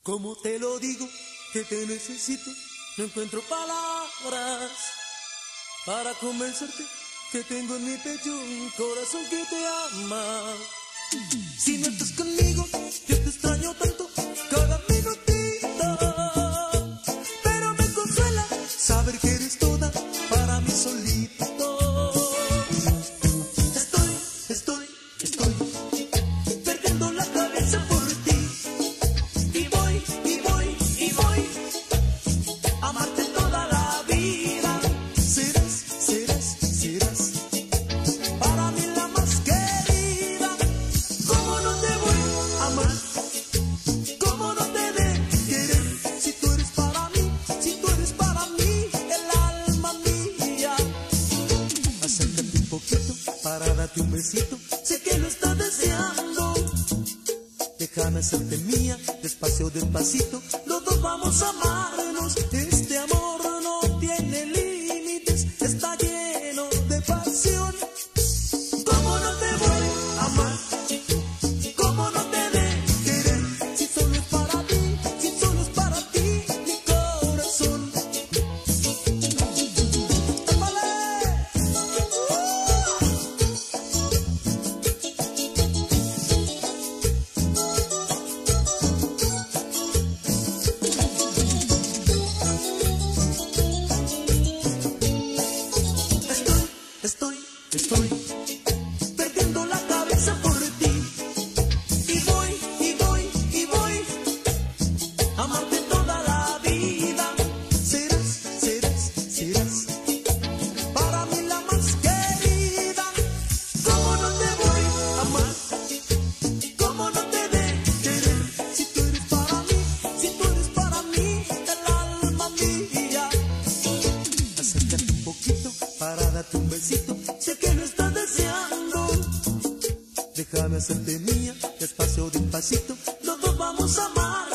¿Cómo te lo digo? Que te necesito. No encuentro palabras para convencerte que tengo en mi pecho un corazón que te ama. Si no estás conmigo, yo te extraño tanto cada minutito. Pero me consuela saber que eres toda para mí solito. Estoy perdiendo la cabeza por ti. Y voy a amarte toda la vida. Serás para mí la más querida. ¿Cómo no te voy a amar? ¿Cómo no te de querer? Si tú eres para mí, el alma mía. Acércate un poquito para darte un besito. Sé que lo estás deseando. Déjame hacerte mía, despacio, despacito. Los dos vamos a amarnos. Este amor no tiene límites, está lleno de pasión. ¿Cómo no te voy a amar? ¿Cómo no te de querer? Si solo es para ti, mi corazón. Estoy perdiendo la cabeza por ti. Y voy a amarte toda la vida. Serás para mí la más querida. ¿Cómo no te voy a amar? ¿Cómo no te de querer? Si tú eres para mí, el alma mía. Acércate un poquito para darte un besito. Sé que lo estás deseando. Déjame hacerte mía, despacio, despacito. Los dos vamos a amar.